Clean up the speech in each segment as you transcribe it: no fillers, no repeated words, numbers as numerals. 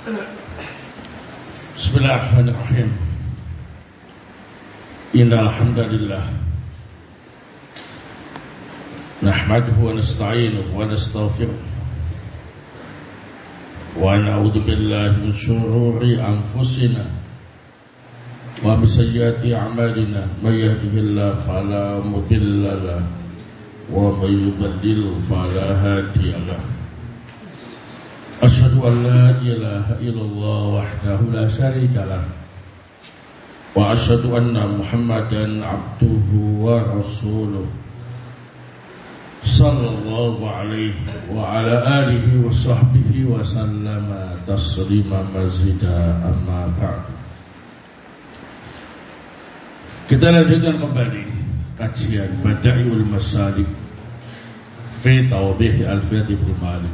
Bismillahirrahmanirrahim. Innal hamdalillah nahmaduhu wa nasta'inuhu wa nastaghfiruh wa na'udzu billahi min shururi anfusina wa min sayyiati a'malina may yahdihillahu fala mudilla lahu wa may yudlil fala hadiya lahu. Asyhadu an la ilaha illallah wahdahu la syarika lah wa asyhadu anna Muhammadan abduhu wa rasuluh sallallahu alaihi wa ala alihi wa sahbihi wa sallama taslima mazida amma ba'du. Kita lanjutkan kembali kajian Bada'iul Masalik fi Tawdih Alfiyat Ibnu Malik.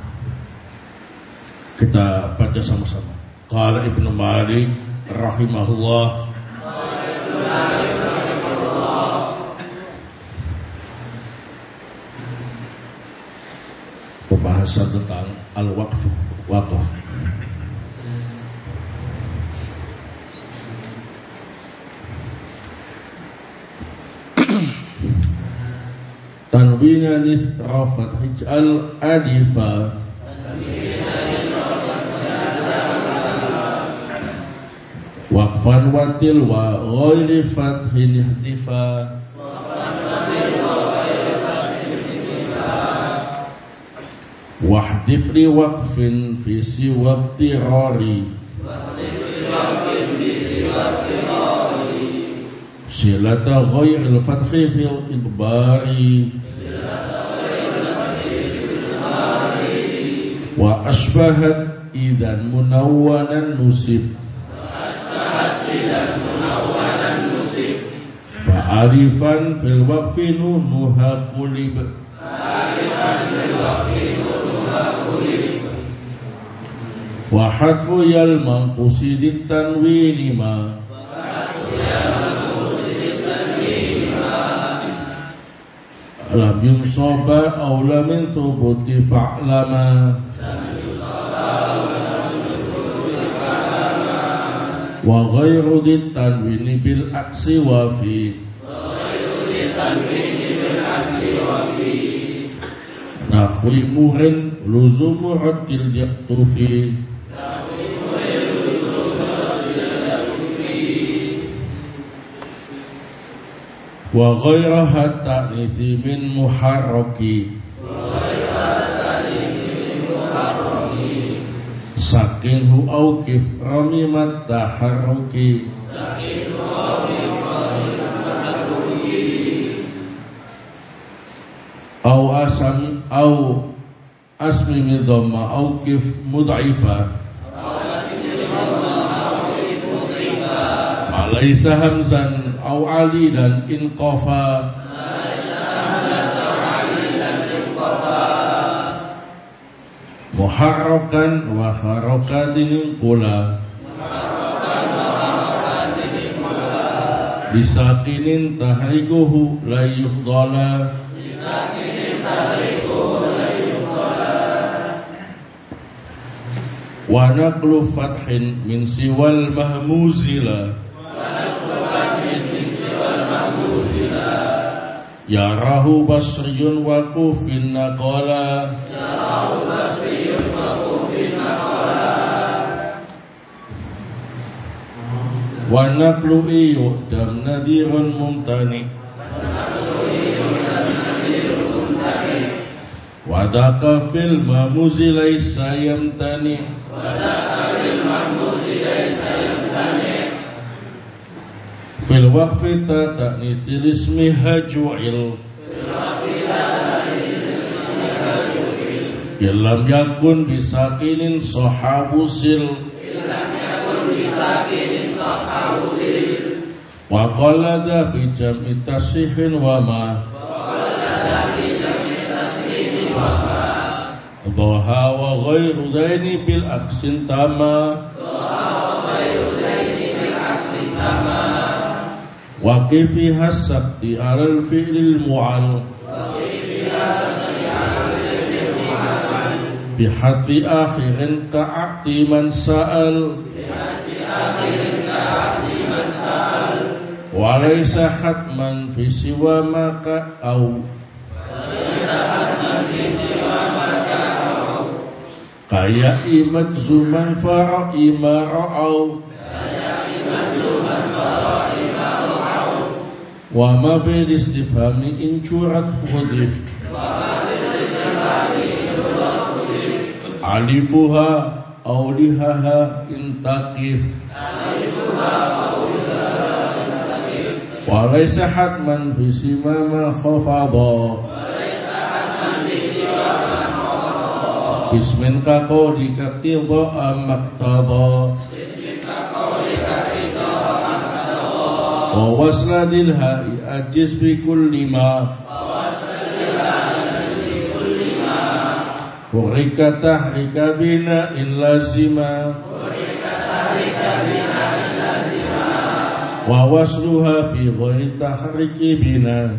Kita baca sama-sama. Qala Ibnu Malik rahimahullah. Pembahasan tentang al-waqf, waqaf. Tanwinnya nithra fathij al-adifa waqfan wa tilwa ghairi fathin ihdifa wahdif li waqfin fi siwa tirari silata ghairil fathi fil idbari wa asbahat idan munawwanan nusib fa'arifan fil waqfi nunuha qulib wa hadfu yal manqusidit tanwini ma lam yunsaba aw lam thubuti fa'lama wa ghairu dit tanwini bil aksi wa fi nahwi murin luzumu haqqil yaqtufi wa ghairaha ta'nithi min muharraki sakinhu awqif ramimat taharruki aw asmi min dhamma awqif mud'ifa alaysa hamzan aw alilan in qafa muharrakan wa harakatin qula bisakinin tahrikuhu la yufdala wa naqlu fathin min siwal mahmuzila yarahu basriyun wa kufin naqala wa naqlu yu'dam nadirun mumtani wa daqa fil mahmuzi laysa yamtani fil waqfi ta'nithil ismi haju'il illam yakun bisakinin sahabusil wa qalada fi jam'i tashihin wa ma dhaha wa ghairu dhaini bil aksin tama wa kifi hasabti alal fi'lil mu'al bihadfi akhirin ka'ati man sa'al wa laysa hatman fi siwa maka au kaya imat zuman fara'i mara'au wa ma fi istifhami in curat hudif alifuha aw lihaha intakif wa laysa hatman fi simama khafadha bismin ka qawlika qidha maktadha wa wasladil ha'i ajiz bi kulli ma furika tahrika bina in lazima wa wasluha bi ghairi tahriki bina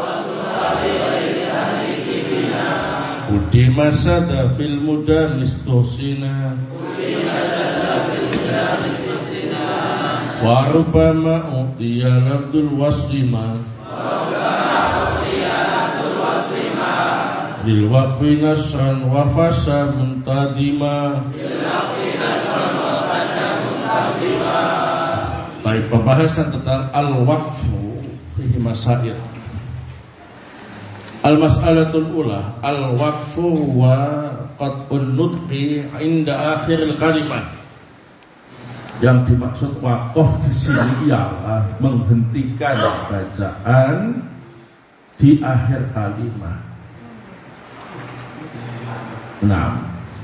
Udi masada fil muda mistusina wa rubama utiya lafdul waslima bil waqfi nasran wa fasha muntadima. Baik, pembahasan tentang al-waqfu fihi masail. Al-mas'alatul ula, al-waqfu wa qat'un nutqi inda akhir kalimah. Yang dimaksud waqaf di sini ialah menghentikan bacaan di akhir kalimat. Nah,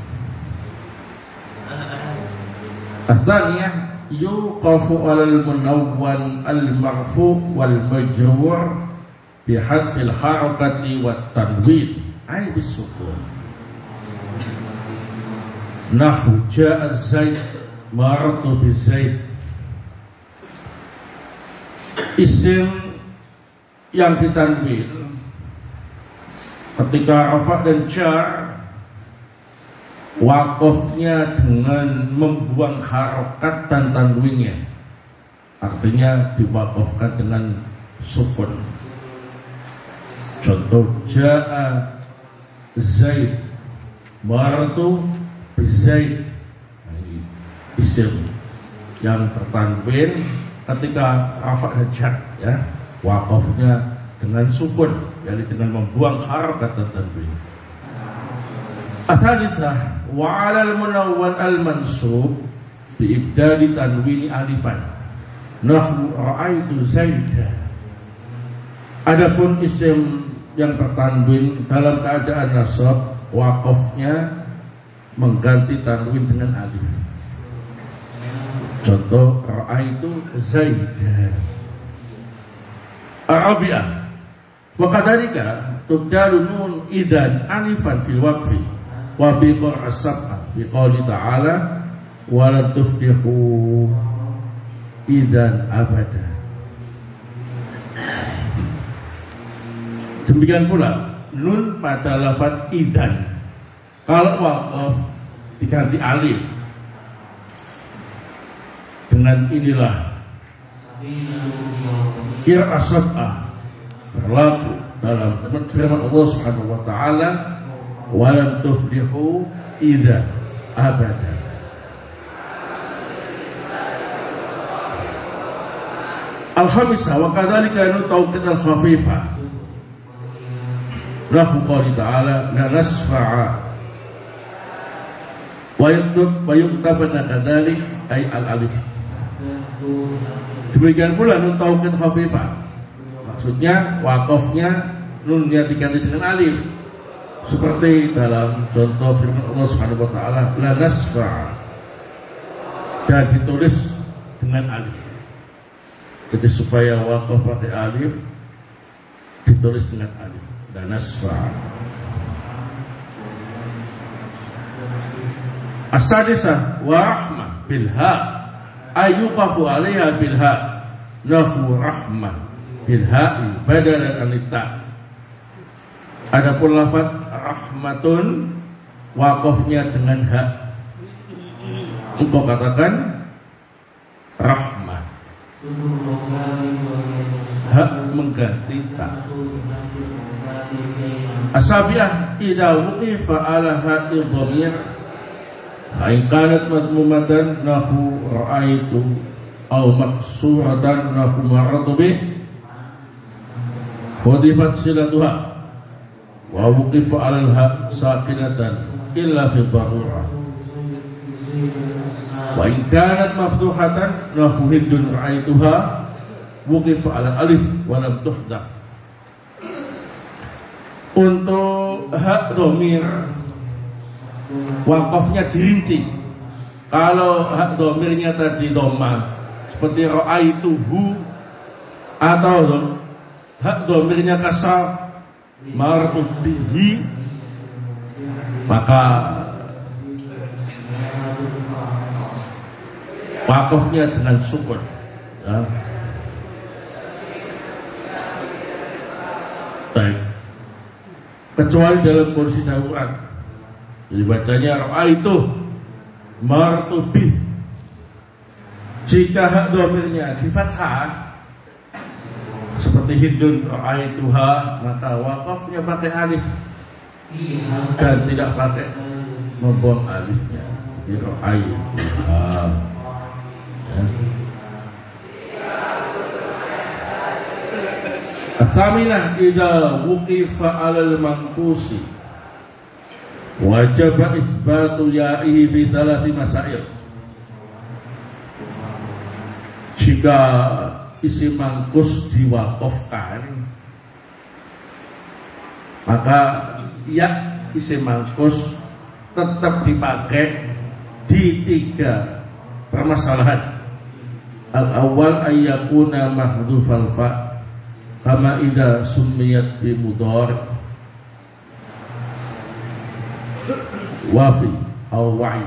asalnya yuqafu alal munawwan al-marfu wal majrur bihadfil harakati wat tanwin ay bisukun. Nahu ja'a zaid maratu bizaid. Isim yang ditanwin ketika rafa dan jar wakofnya dengan membuang harokat dan tanwinnya, artinya diwakofkan dengan sukun. Contoh ja'a zaid maratu bizaid, isim yang tertanwin ketika rafa dan jar, ya, wakofnya dengan sukun, yakni dengan membuang harokat dan tanwin. Asalisa wa 'alal munawwan al-mansub bi ibdali tanwini alifan. Nahwu ra'aitu Zaidan. Adapun isim yang bertanwin dalam keadaan nasab, waqafnya mengganti tanwin dengan alif. Contoh ra'aitu Zaidan. Arabiah wa kadzalika tubdalu nun idan alifan fil waqfi wa bi qur'as-sab'a fi qouli ta'ala wa la tuflihu idan abada. Demikian pula nun pada lafaz idan kalau waqaf diganti alif dengan inilah qira'as-sab'a berlaku dalam firman Allah Subhanahu wa taala walam tuflihu idza abada. Al-khamisah wa kadzalika nutawqid al-khafifah lahu qouli ta'ala la nasfa'a wa yuktabana kadzalik ay al-alif. Demikian pula nun tauqid khafifah, maksudnya wakofnya nunnya diganti dengan alif, seperti dalam contoh firman Allah Subhanahu wa taala la nasfa, dan ditulis dengan alif. Jadi supaya wakof pakai alif ditulis dengan alif, la nasfa. As-sadisah wa rahmah bil ha ayuqafu 'alaiha bil ha lahu rahmah bil ha'i badalan an ta. Adapun lafaz rahmatun wakafnya dengan hak, engkau katakan rahmah. Hak mengganti tak. Asabiah idza wuqifa ala ha'il dhamir in kanat madmumatan nahu ra'aitu aw maqsuratan nahu maratu bih khudifat silatuha wa wuqifa ala al-ha' sakinatan illa fi darurah wa in kanat maftuhatan nahu hindun ra'aituha wuqifa ala alif wa lam tuhdaf. Untuk hak dhamir wakafnya dirinci. Kalau hak dhamirnya tadi dhamma seperti ra'aituhu, atau hak dhamirnya kasar marfu bihi, maka wakafnya dengan sukun ya. Baik. Kecuali dalam kondisi darurat, jadi bacanya ra'aitu marfu bihi. Jika hak dhamirnya di fathah seperti hindun ra'aituha, maka wakafnya pakai alif dan tidak pakai membuang alifnya. Jadi ra'aituha ya. Athaminah idza wuqifa 'alal manqusi wajib itsbatu ya'ihi fi thalathi masail. Jika isim mangkus diwaqafkan, maka ya isim mangkus tetap dipakai di 3 permasalahan. Al-awwal ayyakuna mahdhufal fa' kama idza summiyat bi mudhari wafi aw wa'i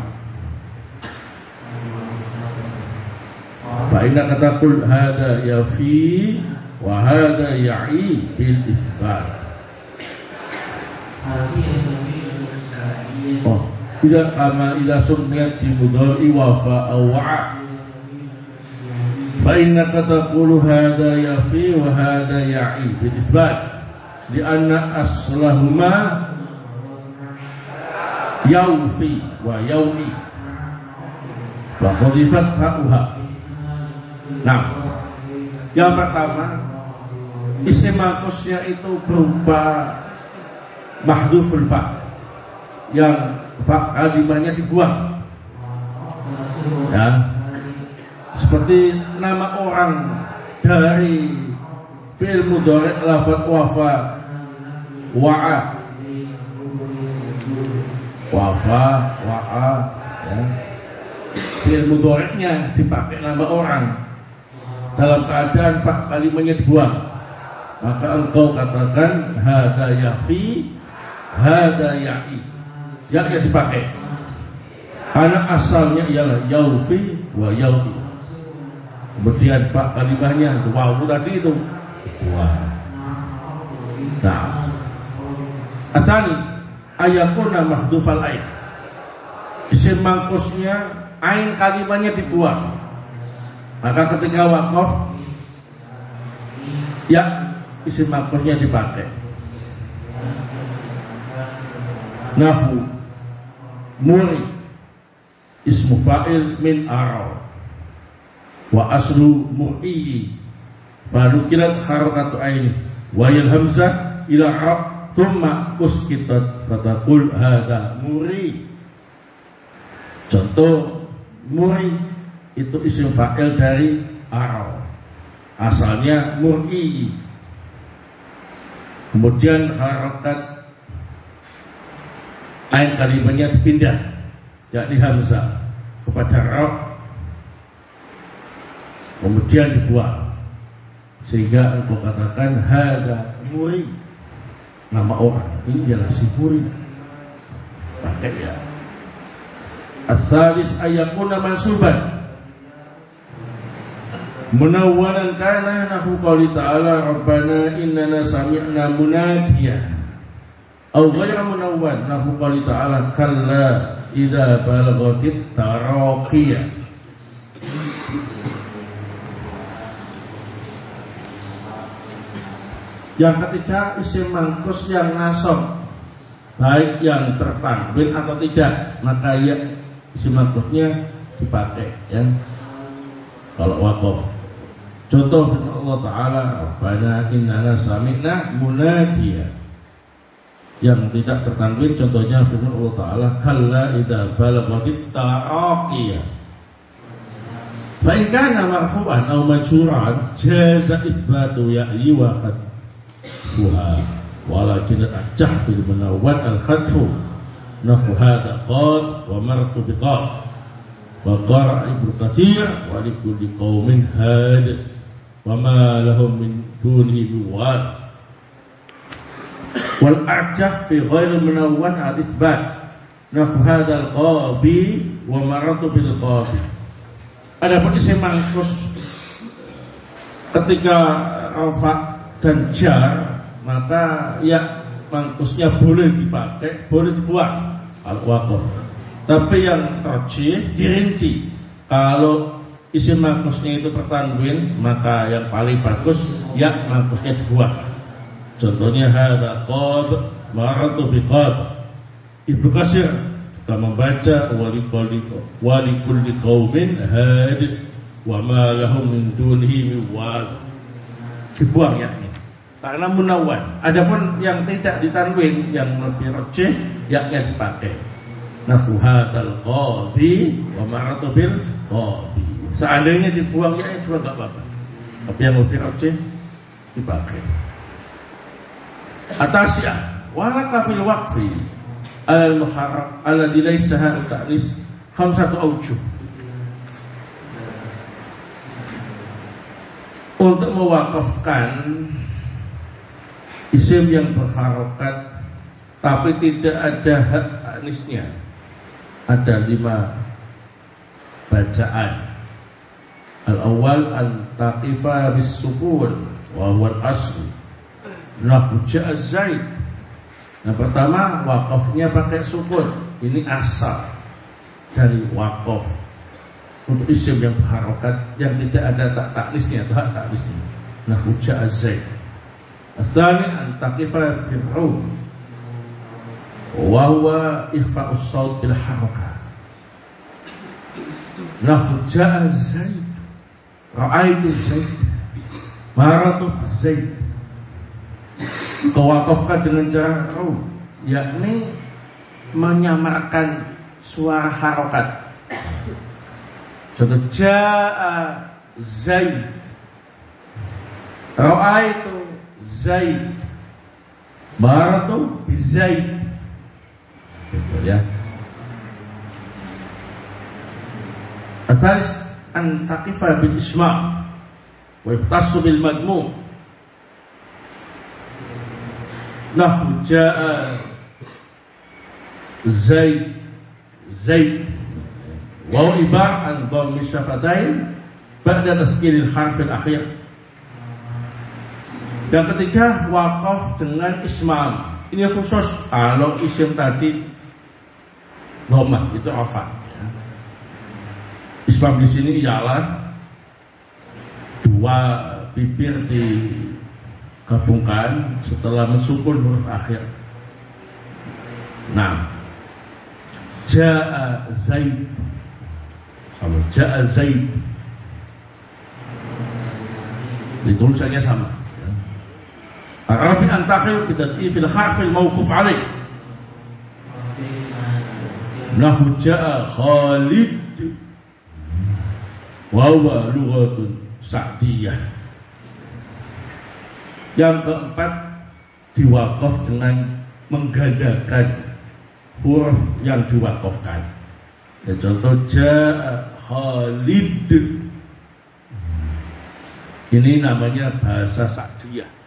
fa inna taqul hada yafi wa hada ya'i bil itsbat. Idza kama idza summiyat bi mudhari wafa aw wa'a fa innaka taqulu hada yafi wa hada ya'i bil itsbat li'anna aslahuma yaufi wa yaumi wa khudifat fa'uha. Nah, yang pertama isim mangkusnya itu berupa mahdhuful fa, yang fa kalimahnya dibuang ya. Seperti nama orang dari fi'il mudhari' lafadz wafa, wa'a, wafa, wa'a ya. Fi'il mudhari'nya dipakai nama orang dalam keadaan fa kalimahnya dibuang, maka engkau katakan hada yafi, hada ya'i. Ya dipakai karena asalnya ialah yaufi wa yaumi. Kemudian fa kalimahnya wawu tadi itu wah. Nah, asani ayakuna mahdhufal ain. Isim mangkusnya ain kalimahnya dibuang. Maka ketika waqaf ya isim mangkusnya dipakai. Nahu muri ismu fa'il min araw wa aslu mu'i fa nukilat harakatu aini wa yal hamzah ila ra thumma uskitat fataqul hada muri. Contoh muri itu isim fa'il dari araw, asalnya mu'i, kemudian harakat ain kalimahnya dipindah yakni hamzah kepada ra, kemudian dibuang, sehingga engkau katakan hada muri, nama orang ini adalah si muri. Pakai ya. As-salis ayakuna mansuban munawwanan kana nahu qouli ta'ala rabbana innana sami'na munadiya Au ghayra munawwan lahu qali ta'ala kalla idza balaghatit taraqiyah. Yang ketiga isim mangkus yang nasab, baik yang tertanwin atau tidak, maka ya isim mangkusnya dipakai ya. Kalau waqaf, contoh Allah Ta'ala Rabbana innana sami'na munadiya, yang tidak tertanwin contohnya firman Allah Ta'ala kalla idza balaghatit taraqiyah. Fa in kana marfu'an aw majruran jaza itsbatu ya'i wa khatfuha walakin al-ajah fil munawwan al-khatfu nafu hadha qad wa martu biqad wa qara Ibnu Katsir wa likulli qaumin had wa ma lahum min dunihi biwal wal ajah fi ghairi munawwan al-itsbat nafu hadha al-qabi wa martu bil qabi. Adapun isim mangkus ketika rafa dan jar, maka ya mangkusnya boleh dipakai, boleh dibuang kalau waqaf. Tapi yang rajih dirinci. Kalau isim mangkusnya itu pertanwin, maka yang paling bagus ya mangkusnya dibuang. Contohnya hadza qad maratu biqad. Ibnu Katsir juga membaca wa likulli qaumin had wa ma lahum min dunihi min wal. Dibuang ya. Karena munawwan. Adapun yang tidak ditanwin, yang lebih rajih yaknya dipakai. Nafuhatal qadi wa maratu bil qadi. Seandainya dibuang ya juga enggak apa-apa. Tapi yang lebih rajih dipakai. Atasya waraka fil waqfi al-muharram alladhi laysa hadu ta'nis khamsatu awjuh. Untuk mewakafkan isim yang berharokat tapi tidak ada hak anisnya, ada 5 bacaan. Al-awwal an-taqifa bis-sukun wa huwa al-asl nahu ja'a zaid. Yang pertama wakafnya pakai sukun, ini asal dari wakaf untuk isim yang berharokat yang tidak ada taknisnya atau hak taknisnya. Nahu ja'a zaid. Al-thani an-taqifa bil-ru wa huwa ifa'us saut bil harakah. Nahu ja'a zaid, ra'aitu zaid, maratu zaid. Kewakafkan dengan cara ru, yakni menyamarkan suara harokat. Contoh ja'a zaid, ra'aitu zaid, maratu zaid. Ya. Al-thalis an taqifa bil isma' wa yaftassu bil madmum. Nahu ja'a zaid zaid wa ibar an dhammi syafatain ba'da tasqilil harfil akhir. Yang ketiga waqaf dengan ismam. Ini khusus kalau isim tadi dhammah itu rafa ya. Ismam di sini ialah 2 bibir digabungkan setelah mensukun huruf akhir. Nah, ja'a zaid sama ja'a zaid ditulisannya sama. Arabi antakhir bidati fil harfil mawquf alaih. Nahu ja'a Khalid wa huwa lughatun sa'diyah. Yang keempat diwakaf dengan menggandakan huruf yang diwakafkan. Ya, contoh ja'a Khalid. Ini namanya bahasa Sa'diyah.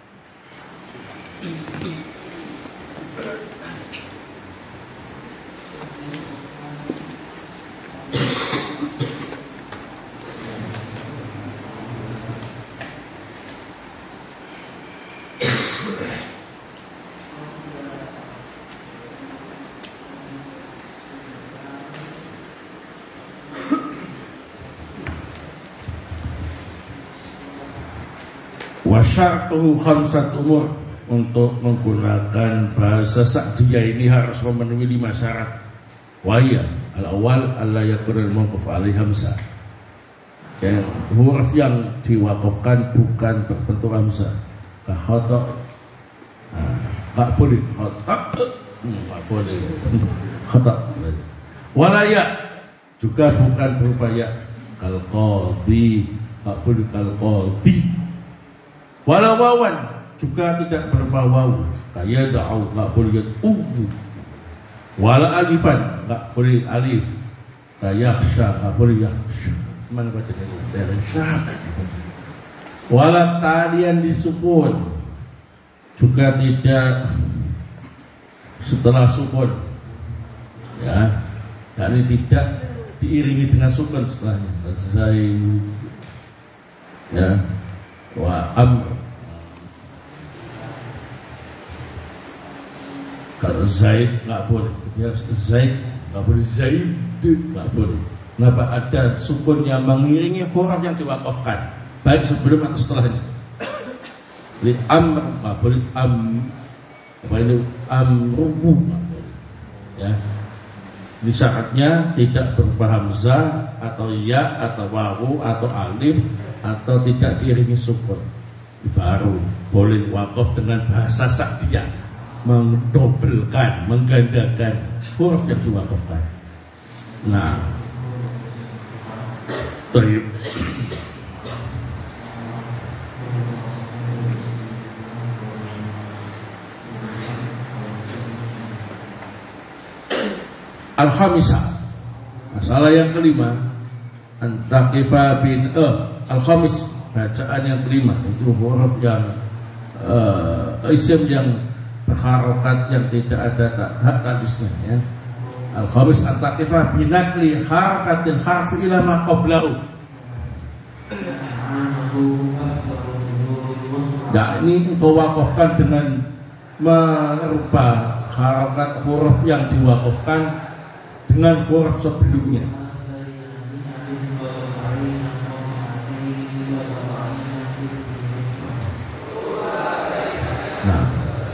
Wa syartuhu khamsat umur. Untuk menggunakan bahasa Sa'diyah ini harus memenuhi 5 syarat. Wa hiya al-awwal alla yakuna al-mawquf alaihi hamzah. Huruf yang diwakafkan bukan berbentuk hamzah. Ka khata. Enggak boleh khata. Enggak boleh. Khata. Wala ya juga bukan berupa ya. Kal qadhi. Enggak boleh kal qadhi. Wala wawan juga tidak berupa waw, kayak da'u enggak boleh wala alifan enggak boleh alif, kayak yakhsha enggak boleh yakhsha. Mana bacanya yakhsha. Wala talian disukun juga tidak setelah sukun, ya, yakni tidak diiringi dengan sukun setelahnya. Zaid, ya, wa amr. Kalau Zaid nggak boleh, dia Zaid nggak boleh, Zaid nggak boleh. Kenapa? Ada sukun yang mengiringi huruf yang diwakafkan, baik sebelum atau setelahnya. Li amr nggak boleh, apa ini amruhu nggak boleh. Ya, ini syaratnya tidak berupa hamzah atau ya atau wawu atau alif atau tidak diiringi sukun. Baru boleh wakaf dengan bahasa Sa'diyah, mendobelkan, menggandakan huruf yang diwakafkan. Nah, baik. Al-khamisah, masalah yang kelima, antaqifa bin al-khamis, bacaan yang kelima itu huruf yang isim yang harokat yang tidak ada hak hadisnya, ya. Al-khamis at-taqifah binakli harakatin harfi ila ma qablahu. Ya, ini engkau wakafkan dengan merubah harokat huruf yang diwakafkan dengan huruf sebelumnya. Nah,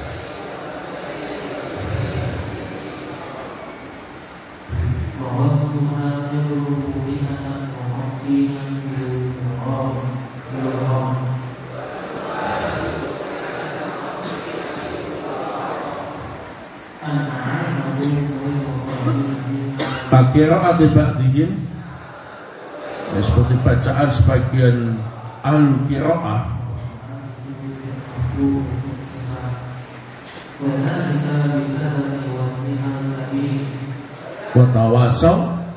Qira'at ba'dihim, ya, seperti bacaan sebagian al-qira'ah, wa tawasaw,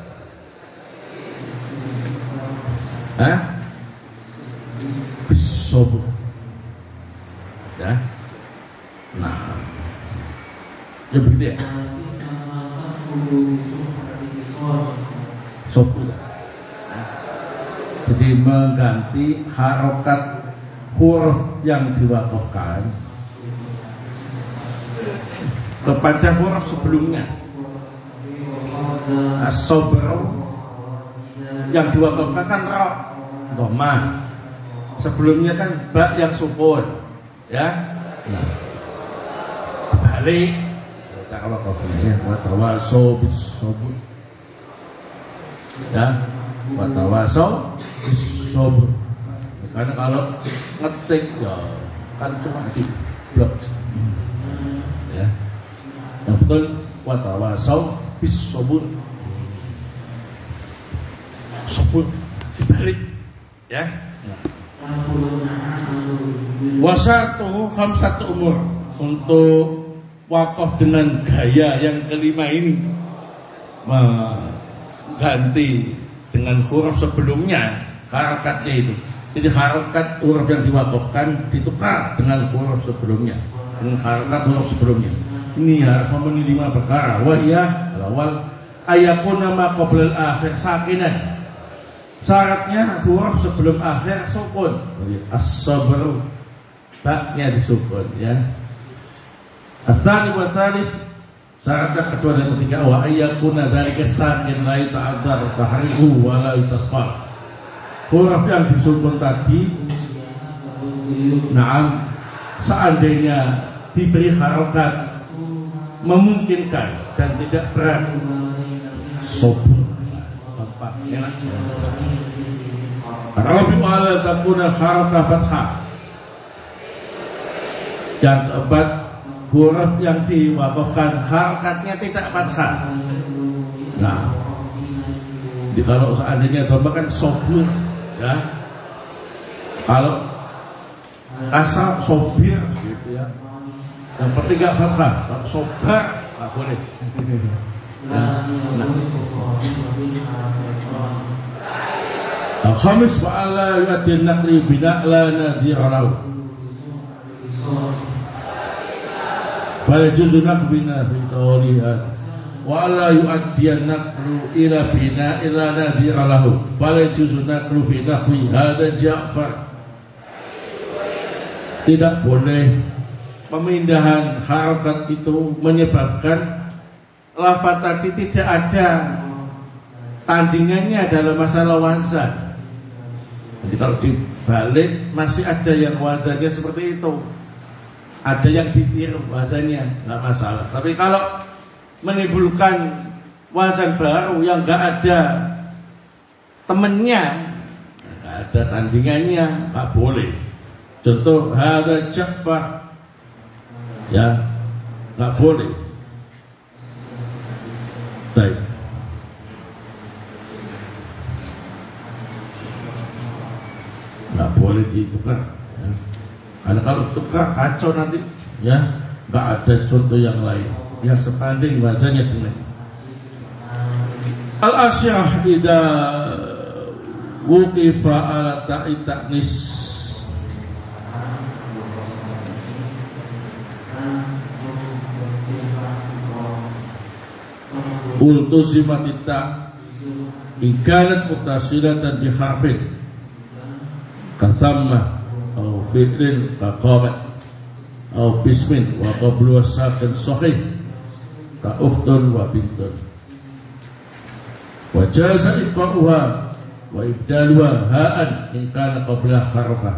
bis-sabr, ya. Nah, ya begitu ya. Sopu. Jadi mengganti harokat huruf yang diwakafkan kepada huruf sebelumnya. As-sabr yang diwakafkan kan ra, dhamma. Sebelumnya kan ba yang sukun, ya. Nah, balik kita wakafnya, ya, wa tawasaw bis-sabr, ya, wa tawasaw bis-sabr. Karena kalau ngetik ya kan cuma di blok, ya. Yang betul wa tawasaw bis-sabr, sabur dibalik, ya. Wasatuhu khamsatu umur. Untuk wakaf dengan gaya yang kelima ini, mengganti dengan huruf sebelumnya harakatnya itu. Jadi harakat huruf yang diwakafkan ditukar dengan huruf sebelumnya, dengan harakat huruf sebelumnya. Ini harus memenuhi 5 perkara. Wahya awal ayakuna ma qabla al-akhir sakinan. Syaratnya huruf sebelum akhir sukun. As-sabr, baknya disukun, ya. As-tsani wa tsalits, syaratnya kedua dan ketiga, wa ayyakuna dzalika sakin la ta'addar tahriku wa la yutasfar. Huruf yang disukun tadi Naam, seandainya diberi harokat memungkinkan dan tidak berat, sobur tempat enak. Rabi ala takuna harokat fathah. Yang keempat, huruf yang diwakafkan harokatnya tidak fathah. Nah, kalau seandainya domba kan sobur, ya. Kalau asal sobir, gitu ya. Yang ketiga fathah, sobar, nggak boleh. Al-khamis wa'ala yu'adil naqli bina'la nadhiralahu fala juzu naqbina fi tawlihat wa'ala yu'adil naqlu ila bina'ila nadhiralahu fala juzu naqlu fi nahwi hadha Ja'far. Tidak boleh pemindahan harokat itu menyebabkan lafaz tadi tidak ada tandingannya dalam masalah wazan. Jadi kalau dibalik masih ada yang wazannya seperti itu, ada yang ditiru wazannya, nggak masalah. Tapi kalau menimbulkan wazan baru yang nggak ada temennya, nggak ada tandingannya, nggak boleh. Contoh hadza Ja'far, ya nggak boleh. Baik. Nggak boleh ditukar, ya. Karena kalau tukar kacau nanti, ya nggak ada contoh yang lain yang sebanding bahasanya dengan al-asyah idza wuqifa ala ta'i ta'nis ultuzimatita ikanat mutasilatan biharfin kathamma atau fi'lin kaqamat atau bismin wa qablu wasakin sahih ka ukhtun wa bintun wa jaza iqa'uha wa ibdaluha ha'an in kana qabla harakah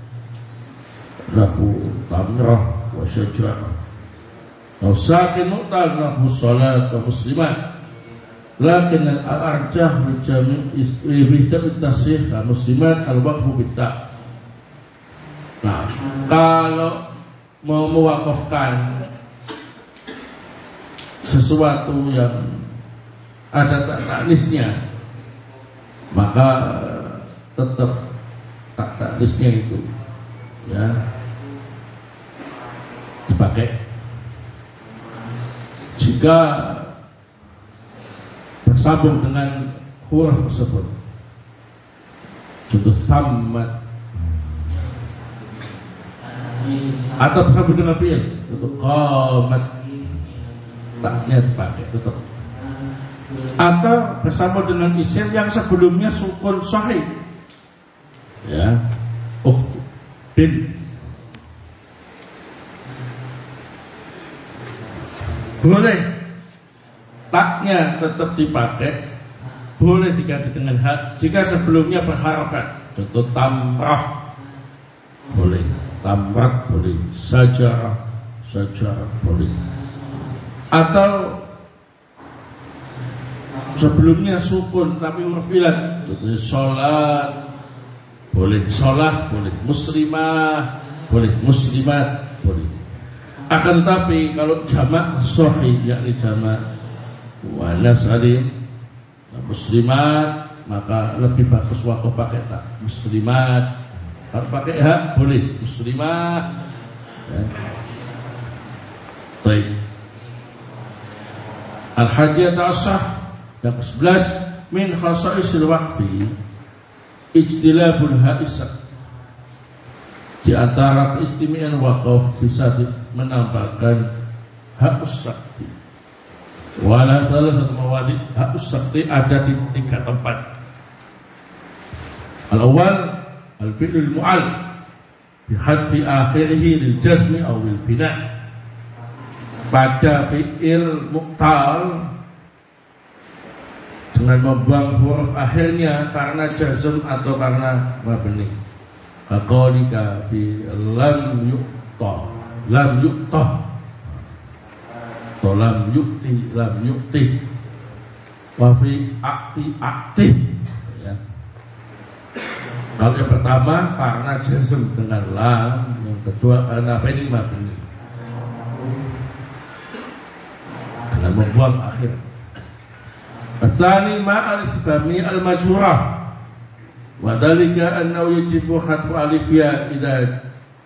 lahu tamrah wa syajrah atau sakin mu'tal lahu salat wa muslimat lakin al-arjah bijami tasih muslimat al-waqfu bitta. Nah, kalau mau mewakafkan sesuatu yang ada taknisnya, maka tetap taknisnya itu ya dipakai. Jika bersambung dengan huruf tersebut, contoh sammat, atau bersambung dengan fi'il, contoh qamat, taknya dipakai tetap. Atau bersambung dengan isim yang sebelumnya sukun sahih, ya, bin, boleh taknya tetap dipakai, boleh diganti dengan hak jika sebelumnya berharokat. Contoh tamrah boleh, tamrat boleh, sajarah boleh. Atau sebelumnya sukun tapi huruf ilat, contohnya sholat boleh, sholat boleh, muslimah boleh, muslimat boleh. Akan tetapi kalau jamak sahih, yakni jamak muannas salim muslimat, maka lebih bagus waktu pakai tak muslimat. Kalau pakai hak boleh muslimah, ya. Baik. Al-Hadiyat Asah yang ke-11 min khasaisil waqfi ijtilabul ha'isat. Di antara keistimewaan wakaf bisa menambahkan hak sakti. Wala thalathat mawadi, hak sakti ada di 3 tempat. Al-awwal al-fi'lul mu'al bihadfi akhirih lil jazmi aw lil bina'. Pada fi'il mu'tal dengan membuang huruf akhirnya karena jazm atau karena mabni. Aqalika fi lam yuqta, lam yuqta, atau lam yukti, wa fi akti, ya. Kalau yang pertama karena jazm dengan lam, yang kedua karena apa ini mabni, karena membuang akhir. Asani ma al-istifhami al-majhurah. Wadhalika annahu yajibu khatfu alif ya idza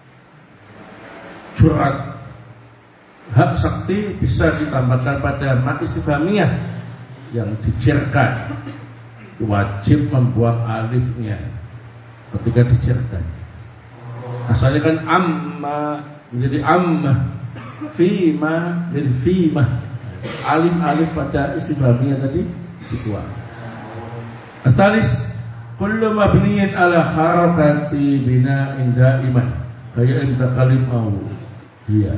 jurat. Hak sakti bisa ditambahkan pada ma istifhamiyah yang dijerkan. Wajib membuang alifnya ketika dijerkan. Asalnya kan amma menjadi amma, fima jadi fima. Alif pada istifhamiyah tadi dibuang. Asalis kullu mabniyin ala harakati bina'in da'iman kayak intaqalim au iya.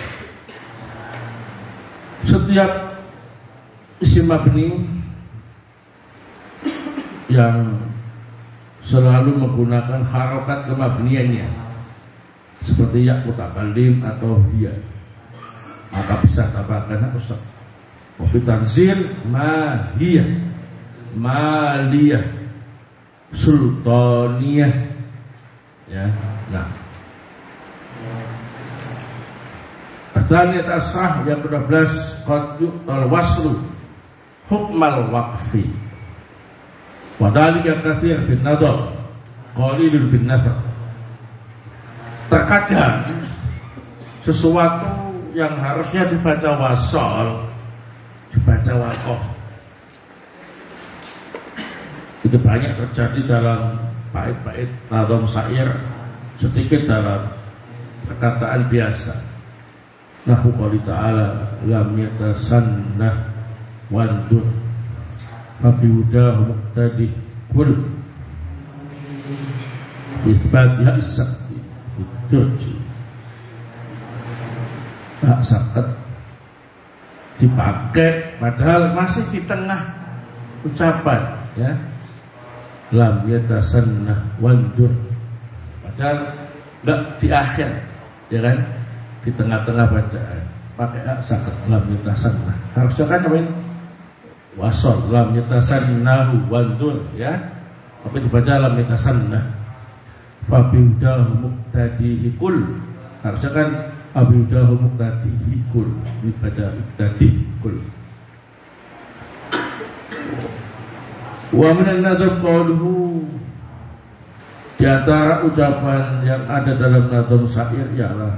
Setiap isim mabni yang selalu menggunakan harakat kemabniannya seperti ya mutakallim atau hiya, maka bisa tambahkan usap. Wa fi tanzil ma hiya, maliyah, sultaniyah, ya. Nah, asalnya tasah yang ke-12 qad yu'tal waslu hukmal waqfi wa dalika katsir fi nadar qalilun fi nathar. Terkadang sesuatu yang harusnya dibaca wasal dibaca waqaf. Itu banyak terjadi dalam bait-bait nazam syair, sedikit dalam perkataan biasa. Nahu qouli ta'ala lam yatasannah wandur fabi hudahu muqtadi kul isbat ya isakti fiturji. Hak sakat dipakai padahal masih di tengah ucapan, ya. Lam yatasannah wandur, padahal enggak di akhir, ya kan, di tengah-tengah bacaan pakai sakat lam yatasannah. Harusnya kan apa ini? Wasol lam yatasannahu wandur, ya, tapi dibaca lam yatasannah. Fabiudahu muqtadihi kul, harusnya kan abiudahu muqtadihi kul, dibaca muqtadihi kul. Wa minan nadham qauluhu, di antara ucapan yang ada dalam nazam syair ialah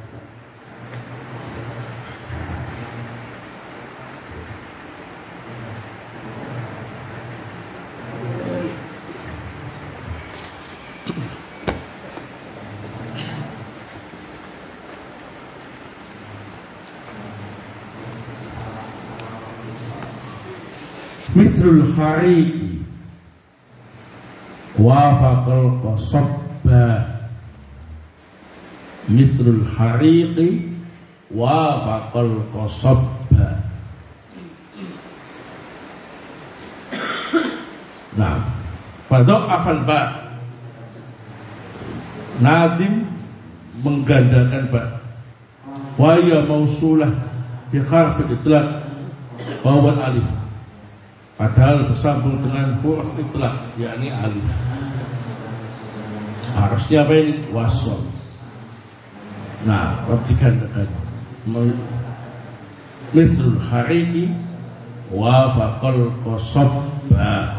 mithlul hariki wafaqal qasabba, mithlul hariki wafaqal qasabba. Nah, fadha'afal ba, nadim menggandakan ba, wa ya mausulah bi harfi itlaq wa alif, padahal bersambung dengan huruf itlaq, yakni alif. Harusnya apa ini? Wasol. Nah, digandakan mithlul hariki wafaqal qasabba.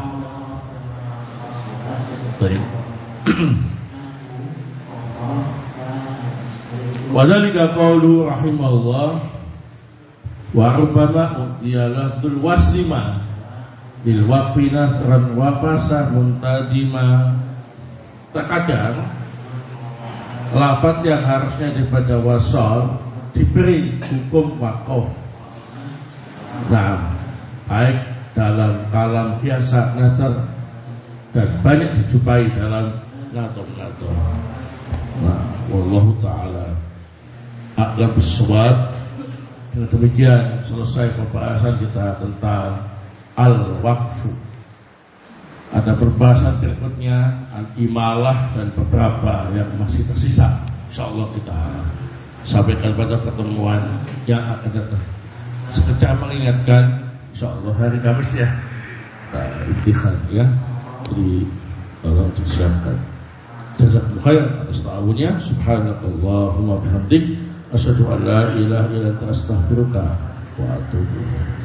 Baik. Wadhalika qaulu rahimahullah wa rubbama utiya lafdzul waslima bil waqfi nasran wa fasah muntadima. Terkadang lafaz yang harusnya dibaca wasal diberi hukum waqaf. Nah, baik dalam kalam biasa nasr dan banyak dijumpai dalam nazam-nazam. Nah, wallahu taala a'lam bissawab. Dengan demikian selesai pembahasan kita tentang al-waqfu. Ada perbahasan berikutnya Al-Imalah dan beberapa yang masih tersisa. InsyaAllah kita sampaikan pada pertemuan yang akan datang. Sekejap mengingatkan, InsyaAllah hari Kamis ya, kita iftihar ya. Jadi tolong disiapkan. Jazakumullah khair atas ta'awunnya. Subhanakallahumma bihamdik, asyhadu an la ilaha illa anta astaghfiruka wa atubu ilaik.